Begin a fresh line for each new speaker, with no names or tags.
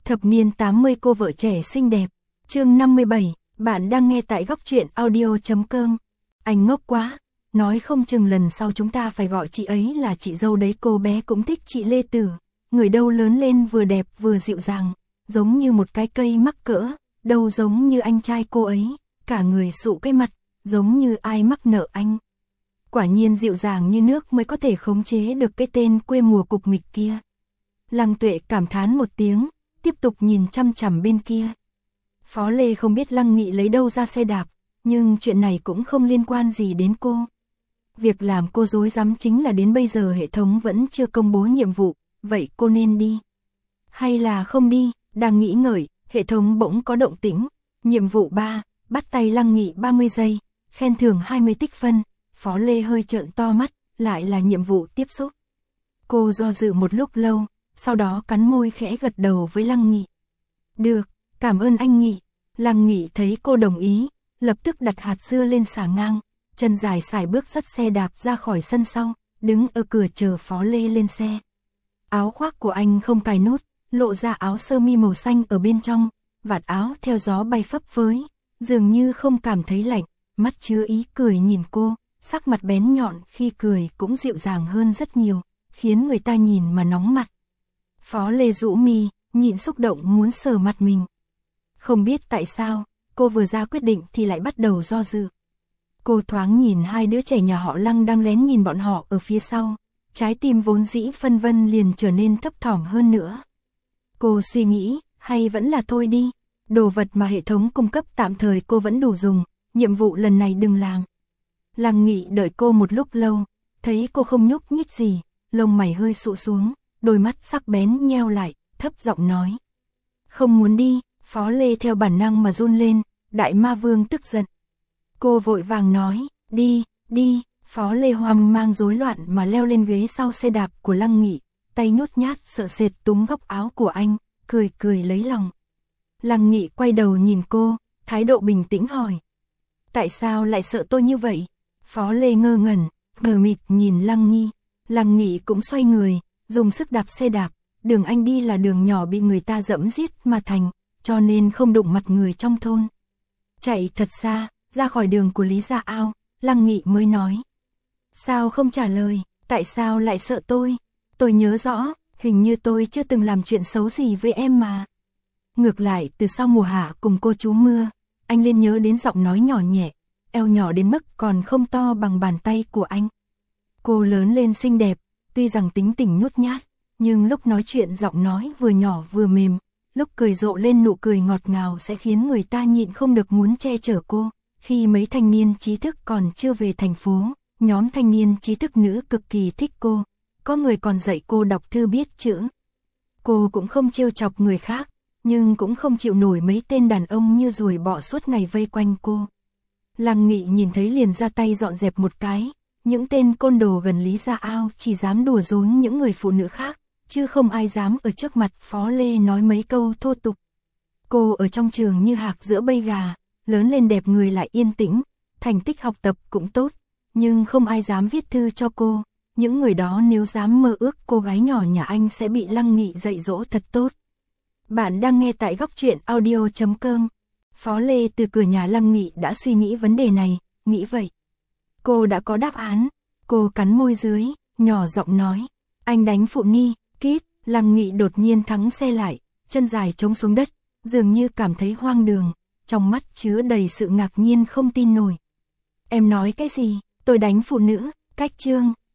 Thập niên 80 cô vợ trẻ xinh đẹp. Chương 57, bạn đang nghe tại góc truyện audio.com. Anh ngốc quá, nói không chừng lần sau chúng ta phải gọi chị ấy là chị dâu đấy. Cô bé cũng thích chị Lê Tử, người đâu lớn lên vừa đẹp vừa dịu dàng, giống như một cái cây mắc cỡ, đâu giống như anh trai cô ấy, cả người sụ cái mặt, giống như ai mắc nợ anh. Quả nhiên dịu dàng như nước mới có thể khống chế được cái tên quê mùa cục mịch kia. Lăng Tuệ cảm thán một tiếng, tiếp tục nhìn chăm chằm bên kia. Phó Lê không biết Lăng Nghị lấy đâu ra xe đạp, nhưng chuyện này cũng không liên quan gì đến cô. Việc làm cô rối rắm chính là đến bây giờ hệ thống vẫn chưa công bố nhiệm vụ, vậy cô nên đi hay là không đi? Đang nghĩ ngợi, hệ thống bỗng có động tĩnh. Nhiệm vụ 3, bắt tay Lăng Nghị 30 giây, khen thưởng 20 tích phân. Phó Lê hơi trợn to mắt, lại là nhiệm vụ tiếp xúc. Cô do dự một lúc lâu, sau đó cắn môi khẽ gật đầu với Lăng Nghị. Được, cảm ơn anh Nghị. Lăng Nghị thấy cô đồng ý, lập tức đặt hạt dưa lên xà ngang, chân dài sải bước dắt xe đạp ra khỏi sân sau, đứng ở cửa chờ Phó Lê lên xe. Áo khoác của anh không cài nút, lộ ra áo sơ mi màu xanh ở bên trong, vạt áo theo gió bay phấp phới, dường như không cảm thấy lạnh, mắt chứa ý cười nhìn cô, sắc mặt bén nhọn khi cười cũng dịu dàng hơn rất nhiều, khiến người ta nhìn mà nóng mặt. Phó Lê rũ mi, nhịn xúc động muốn sờ mặt mình. Không biết tại sao, cô vừa ra quyết định thì lại bắt đầu do dự. Cô thoáng nhìn hai đứa trẻ nhà họ Lăng đang lén nhìn bọn họ ở phía sau, trái tim vốn dĩ phân vân liền trở nên thấp thỏm hơn nữa. Cô suy nghĩ, hay vẫn là thôi đi, đồ vật mà hệ thống cung cấp tạm thời cô vẫn đủ dùng, nhiệm vụ lần này đừng làm. Lăng Nghị đợi cô một lúc lâu, thấy cô không nhúc nhích gì, lông mày hơi sụ xuống, đôi mắt sắc bén nheo lại, thấp giọng nói. Không muốn đi. Phó Lê theo bản năng mà run lên, Đại Ma Vương tức giận. Cô vội vàng nói, đi, đi. Phó Lê hoang mang rối loạn mà leo lên ghế sau xe đạp của Lăng Nghị, tay nhút nhát sợ sệt túm góc áo của anh, cười cười lấy lòng. Lăng Nghị quay đầu nhìn cô, thái độ bình tĩnh hỏi. Tại sao lại sợ tôi như vậy? Phó Lê ngơ ngẩn, mờ mịt nhìn Lăng Nghị. Lăng Nghị cũng xoay người, dùng sức đạp xe đạp, đường anh đi là đường nhỏ bị người ta dẫm giết mà thành, cho nên không đụng mặt người trong thôn. Chạy thật xa, ra khỏi đường của Lý Gia Ao, Lăng Nghị mới nói. Sao không trả lời, tại sao lại sợ tôi? Tôi nhớ rõ, hình như tôi chưa từng làm chuyện xấu gì với em mà. Ngược lại, từ sau mùa hạ cùng cô chú Mưa, anh liền nhớ đến giọng nói nhỏ nhẹ, eo nhỏ đến mức còn không to bằng bàn tay của anh. Cô lớn lên xinh đẹp, tuy rằng tính tình nhút nhát, nhưng lúc nói chuyện giọng nói vừa nhỏ vừa mềm. Lúc cười rộ lên nụ cười ngọt ngào sẽ khiến người ta nhịn không được muốn che chở cô. Khi mấy thanh niên trí thức còn chưa về thành phố, nhóm thanh niên trí thức nữ cực kỳ thích cô. Có người còn dạy cô đọc thư biết chữ. Cô cũng không trêu chọc người khác, nhưng cũng không chịu nổi mấy tên đàn ông như ruồi bọ suốt ngày vây quanh cô. Lăng Nghị nhìn thấy liền ra tay dọn dẹp một cái. Những tên côn đồ gần Lý Gia Ao chỉ dám đùa giỡn những người phụ nữ khác, chứ không ai dám ở trước mặt Phó Lê nói mấy câu thô tục. Cô ở trong trường như hạc giữa bầy gà, lớn lên đẹp người lại yên tĩnh, thành tích học tập cũng tốt, nhưng không ai dám viết thư cho cô. Những người đó nếu dám mơ ước cô gái nhỏ nhà anh sẽ bị Lăng Nghị dạy dỗ thật tốt. Bạn đang nghe tại góc truyện audio.com. Phó Lê từ cửa nhà Lăng Nghị đã suy nghĩ vấn đề này, nghĩ vậy. Cô đã có đáp án, cô cắn môi dưới, nhỏ giọng nói, anh đánh Phụ Ni. Kít, Lăng Nghị đột nhiên thắng xe lại, chân dài chống xuống đất, dường như cảm thấy hoang đường, trong mắt chứa đầy sự ngạc nhiên không tin nổi. Em nói cái gì, tôi đánh phụ nữ, cách chương.